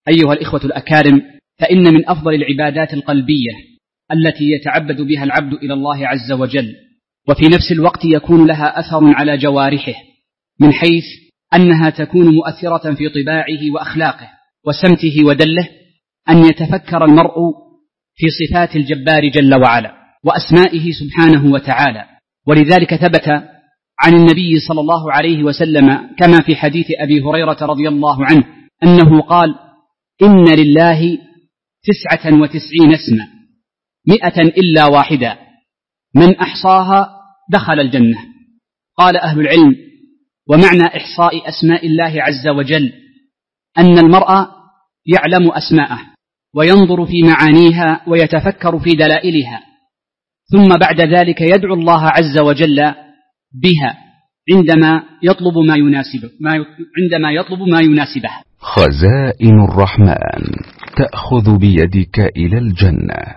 أيها الإخوة الأكارم، فإن من أفضل العبادات القلبية التي يتعبد بها العبد إلى الله عز وجل، وفي نفس الوقت يكون لها أثر على جوارحه، من حيث أنها تكون مؤثرة في طباعه وأخلاقه وسمته ودله، أن يتفكر المرء في صفات الجبار جل وعلا وأسمائه سبحانه وتعالى. ولذلك ثبت عن النبي صلى الله عليه وسلم كما في حديث أبي هريرة رضي الله عنه أنه قال: إن لله 99 اسما 100 إلا واحدا، من أحصاها دخل الجنة. قال أهل العلم: ومعنى إحصاء أسماء الله عز وجل أن المرء يعلم أسماءه وينظر في معانيها ويتفكر في دلائلها، ثم بعد ذلك يدعو الله عز وجل بها عندما يطلب ما يناسبه. خزائن الرحمن تأخذ بيدك إلى الجنة.